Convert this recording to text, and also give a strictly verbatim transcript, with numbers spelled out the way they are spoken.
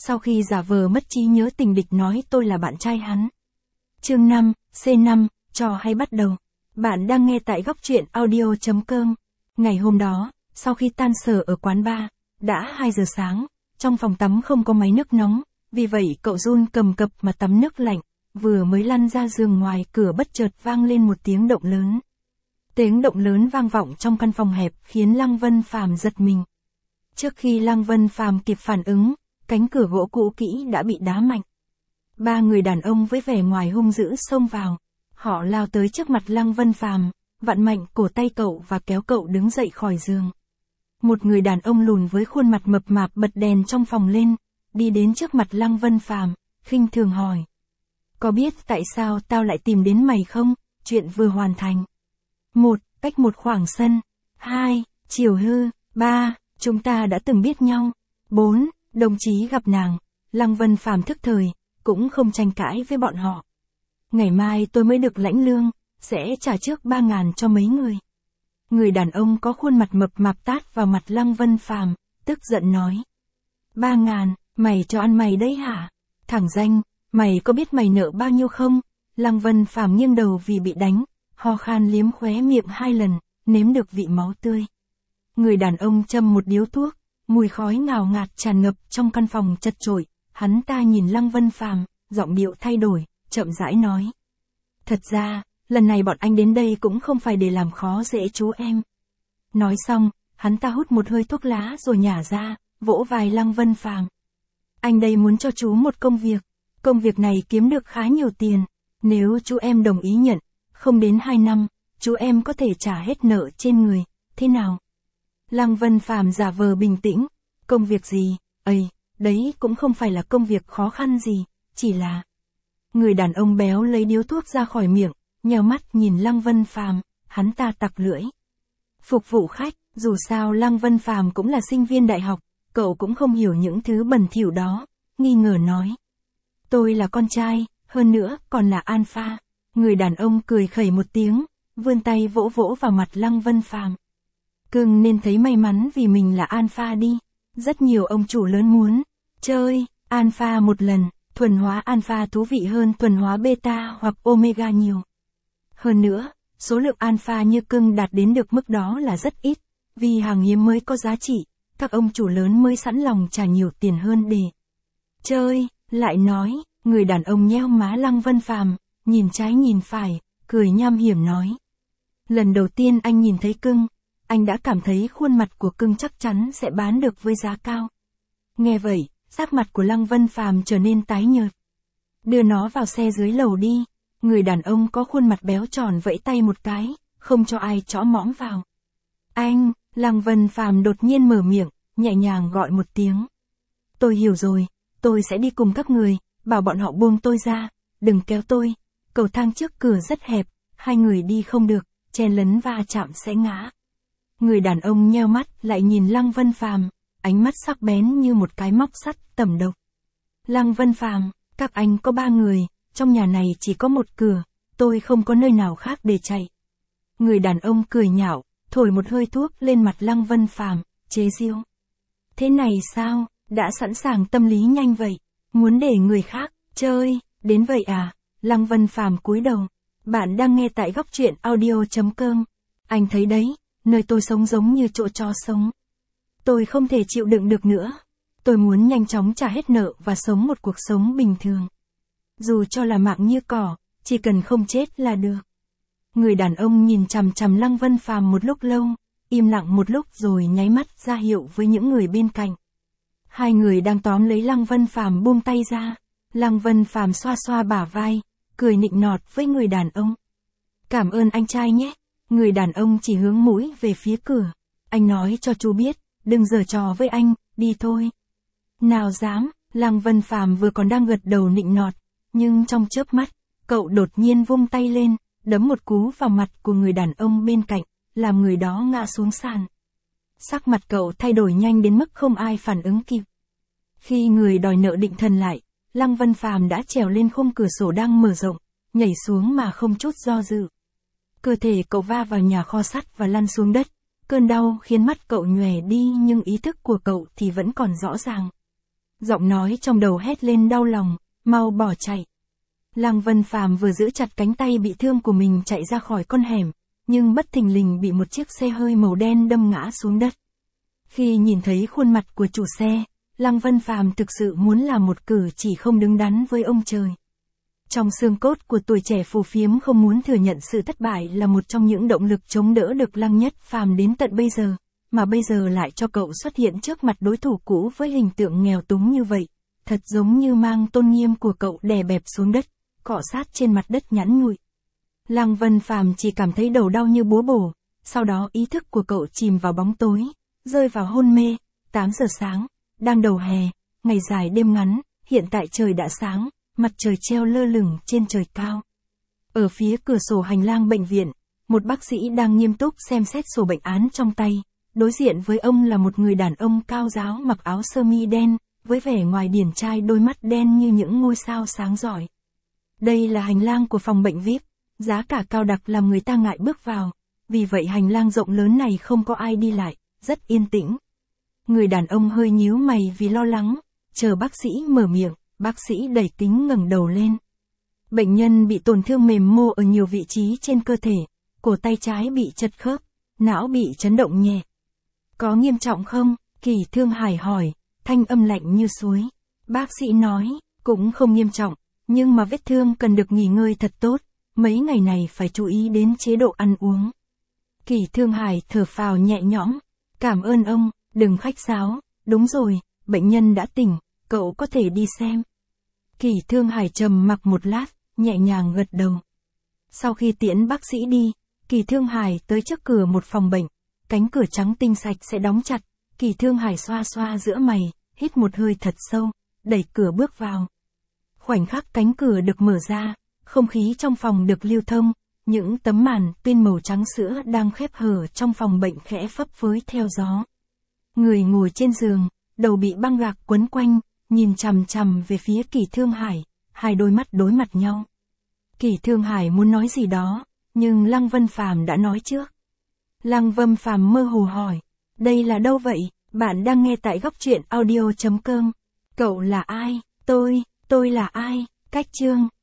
sau khi giả vờ mất trí nhớ tình địch nói tôi là bạn trai hắn. Chương năm, C năm, trò hay bắt đầu. Bạn đang nghe tại góc truyện audio chấm com. Ngày hôm đó, sau khi tan sở ở quán bar, đã hai giờ sáng, trong phòng tắm không có máy nước nóng, vì vậy cậu run cầm cập mà tắm nước lạnh, vừa mới lăn ra giường ngoài cửa bất chợt vang lên một tiếng động lớn. Tiếng động lớn vang vọng trong căn phòng hẹp khiến Lăng Vân Phàm giật mình. Trước khi Lăng Vân Phàm kịp phản ứng, cánh cửa gỗ cũ kỹ đã bị đá mạnh. Ba người đàn ông với vẻ ngoài hung dữ xông vào. Họ lao tới trước mặt Lăng Vân Phàm, vặn mạnh cổ tay cậu và kéo cậu đứng dậy khỏi giường. Một người đàn ông lùn với khuôn mặt mập mạp bật đèn trong phòng lên, đi đến trước mặt Lăng Vân Phàm, khinh thường hỏi: "Có biết tại sao tao lại tìm đến mày không? Chuyện vừa hoàn thành. Một, cách một khoảng sân. Hai, chiều hư. Ba, chúng ta đã từng biết nhau. Bốn, đồng chí gặp nàng." Lăng Vân Phàm thức thời, cũng không tranh cãi với bọn họ. "Ngày mai tôi mới được lãnh lương, sẽ trả trước ba ngàn cho mấy người." Người đàn ông có khuôn mặt mập mạp tát vào mặt Lăng Vân Phàm, tức giận nói: "Ba ngàn, mày cho ăn mày đấy hả? Thẳng danh, mày có biết mày nợ bao nhiêu không?" Lăng Vân Phàm nghiêng đầu vì bị đánh, ho khan liếm khóe miệng hai lần, nếm được vị máu tươi. Người đàn ông châm một điếu thuốc, mùi khói ngào ngạt tràn ngập trong căn phòng chật chội. Hắn ta nhìn Lăng Vân Phàm, giọng điệu thay đổi, chậm rãi nói: "Thật ra, lần này bọn anh đến đây cũng không phải để làm khó dễ chú em." Nói xong, hắn ta hút một hơi thuốc lá rồi nhả ra, vỗ vai Lăng Vân Phàm: "Anh đây muốn cho chú một công việc. Công việc này kiếm được khá nhiều tiền. Nếu chú em đồng ý nhận, không đến hai năm, chú em có thể trả hết nợ trên người, thế nào?" Lăng Vân Phàm giả vờ bình tĩnh: "Công việc gì? Ây, đấy cũng không phải là công việc khó khăn gì, chỉ là..." Người đàn ông béo lấy điếu thuốc ra khỏi miệng, nheo mắt nhìn Lăng Vân Phàm, hắn ta tặc lưỡi: "Phục vụ khách." Dù sao Lăng Vân Phàm cũng là sinh viên đại học, cậu cũng không hiểu những thứ bẩn thỉu đó, nghi ngờ nói: "Tôi là con trai, hơn nữa còn là alpha." Người đàn ông cười khẩy một tiếng, vươn tay vỗ vỗ vào mặt Lăng Vân Phàm: "Cưng nên thấy may mắn vì mình là alpha đi. Rất nhiều ông chủ lớn muốn chơi alpha một lần, thuần hóa alpha thú vị hơn thuần hóa beta hoặc omega nhiều. Hơn nữa, số lượng alpha như cưng đạt đến được mức đó là rất ít, vì hàng hiếm mới có giá trị, các ông chủ lớn mới sẵn lòng trả nhiều tiền hơn để chơi." Lại nói, người đàn ông nheo má Lăng Vân Phàm, nhìn trái nhìn phải, cười nham hiểm nói: "Lần đầu tiên anh nhìn thấy cưng, anh đã cảm thấy khuôn mặt của cưng chắc chắn sẽ bán được với giá cao." Nghe vậy, sắc mặt của Lăng Vân Phàm trở nên tái nhợt. "Đưa nó vào xe dưới lầu đi." Người đàn ông có khuôn mặt béo tròn vẫy tay một cái, không cho ai chõ mõm vào. "Anh!" Lăng Vân Phàm đột nhiên mở miệng, nhẹ nhàng gọi một tiếng: "Tôi hiểu rồi, tôi sẽ đi cùng các người, bảo bọn họ buông tôi ra, đừng kéo tôi. Cầu thang trước cửa rất hẹp, hai người đi không được, chen lấn va chạm sẽ ngã." Người đàn ông nheo mắt lại nhìn Lăng Vân Phàm, ánh mắt sắc bén như một cái móc sắt tẩm độc. "Lăng Vân Phàm, các anh có ba người, trong nhà này chỉ có một cửa, tôi không có nơi nào khác để chạy." Người đàn ông cười nhạo, thổi một hơi thuốc lên mặt Lăng Vân Phàm, chế giễu: "Thế này sao, đã sẵn sàng tâm lý nhanh vậy, muốn để người khác chơi đến vậy à?" Lăng Vân Phàm cúi đầu: "Bạn đang nghe tại góc truyện audio chấm com. Anh thấy đấy, nơi tôi sống giống như chỗ chó sống. Tôi không thể chịu đựng được nữa. Tôi muốn nhanh chóng trả hết nợ và sống một cuộc sống bình thường. Dù cho là mạng như cỏ, chỉ cần không chết là được." Người đàn ông nhìn chằm chằm Lăng Vân Phàm một lúc lâu, im lặng một lúc rồi nháy mắt ra hiệu với những người bên cạnh. Hai người đang tóm lấy Lăng Vân Phàm buông tay ra. Lăng Vân Phàm xoa xoa bả vai, cười nịnh nọt với người đàn ông: "Cảm ơn anh trai nhé." Người đàn ông chỉ hướng mũi về phía cửa: "Anh nói cho chú biết, đừng giở trò với anh, đi thôi." "Nào dám." Lăng Vân Phàm vừa còn đang gật đầu nịnh nọt, nhưng trong chớp mắt, cậu đột nhiên vung tay lên, đấm một cú vào mặt của người đàn ông bên cạnh, làm người đó ngã xuống sàn. Sắc mặt cậu thay đổi nhanh đến mức không ai phản ứng kịp. Khi người đòi nợ định thần lại, Lăng Vân Phàm đã trèo lên khung cửa sổ đang mở rộng, nhảy xuống mà không chút do dự. Cơ thể cậu va vào nhà kho sắt và lăn xuống đất. Cơn đau khiến mắt cậu nhòe đi nhưng ý thức của cậu thì vẫn còn rõ ràng. Giọng nói trong đầu hét lên đau lòng, mau bỏ chạy. Lăng Vân Phàm vừa giữ chặt cánh tay bị thương của mình chạy ra khỏi con hẻm, nhưng bất thình lình bị một chiếc xe hơi màu đen đâm ngã xuống đất. Khi nhìn thấy khuôn mặt của chủ xe, Lăng Vân Phàm thực sự muốn làm một cử chỉ không đứng đắn với ông trời. Trong xương cốt của tuổi trẻ phù phiếm không muốn thừa nhận sự thất bại là một trong những động lực chống đỡ được Lăng Nhất Phàm đến tận bây giờ, mà bây giờ lại cho cậu xuất hiện trước mặt đối thủ cũ với hình tượng nghèo túng như vậy, thật giống như mang tôn nghiêm của cậu đè bẹp xuống đất, cọ sát trên mặt đất nhẵn nhụi. Lăng Vân Phàm chỉ cảm thấy đầu đau như búa bổ, sau đó ý thức của cậu chìm vào bóng tối, rơi vào hôn mê. Tám giờ sáng, đang đầu hè, ngày dài đêm ngắn, hiện tại trời đã sáng, mặt trời treo lơ lửng trên trời cao. Ở phía cửa sổ hành lang bệnh viện, một bác sĩ đang nghiêm túc xem xét sổ bệnh án trong tay, đối diện với ông là một người đàn ông cao ráo mặc áo sơ mi đen, với vẻ ngoài điển trai, đôi mắt đen như những ngôi sao sáng rọi. Đây là hành lang của phòng bệnh vi ai pi, giá cả cao đặc làm người ta ngại bước vào, vì vậy hành lang rộng lớn này không có ai đi lại, rất yên tĩnh. Người đàn ông hơi nhíu mày vì lo lắng, chờ bác sĩ mở miệng, bác sĩ đẩy kính ngẩng đầu lên. Bệnh nhân bị tổn thương mềm mô ở nhiều vị trí trên cơ thể, cổ tay trái bị chật khớp, não bị chấn động nhẹ. Có nghiêm trọng không? Kỳ Thương Hải hỏi, thanh âm lạnh như suối. Bác sĩ nói, cũng không nghiêm trọng, nhưng mà vết thương cần được nghỉ ngơi thật tốt, mấy ngày này phải chú ý đến chế độ ăn uống. Kỳ Thương Hải thở phào nhẹ nhõm, cảm ơn ông, đừng khách sáo, đúng rồi, bệnh nhân đã tỉnh, cậu có thể đi xem. Kỳ Thương Hải trầm mặc một lát, nhẹ nhàng gật đầu. Sau khi tiễn bác sĩ đi, Kỳ Thương Hải tới trước cửa một phòng bệnh, cánh cửa trắng tinh sạch sẽ đóng chặt, Kỳ Thương Hải xoa xoa giữa mày, hít một hơi thật sâu, đẩy cửa bước vào. Khoảnh khắc cánh cửa được mở ra, không khí trong phòng được lưu thông, những tấm màn tuyên màu trắng sữa đang khép hở trong phòng bệnh khẽ phấp phới theo gió. Người ngồi trên giường, đầu bị băng gạc quấn quanh, nhìn chằm chằm về phía Kỳ Thương Hải, hai đôi mắt đối mặt nhau. Kỳ Thương Hải muốn nói gì đó, nhưng Lăng Vân Phàm đã nói trước. Lăng Vân Phàm mơ hồ hỏi, đây là đâu vậy? Bạn đang nghe tại góc truyện audio chấm com. Cậu là ai? Tôi, tôi là ai? Cách chương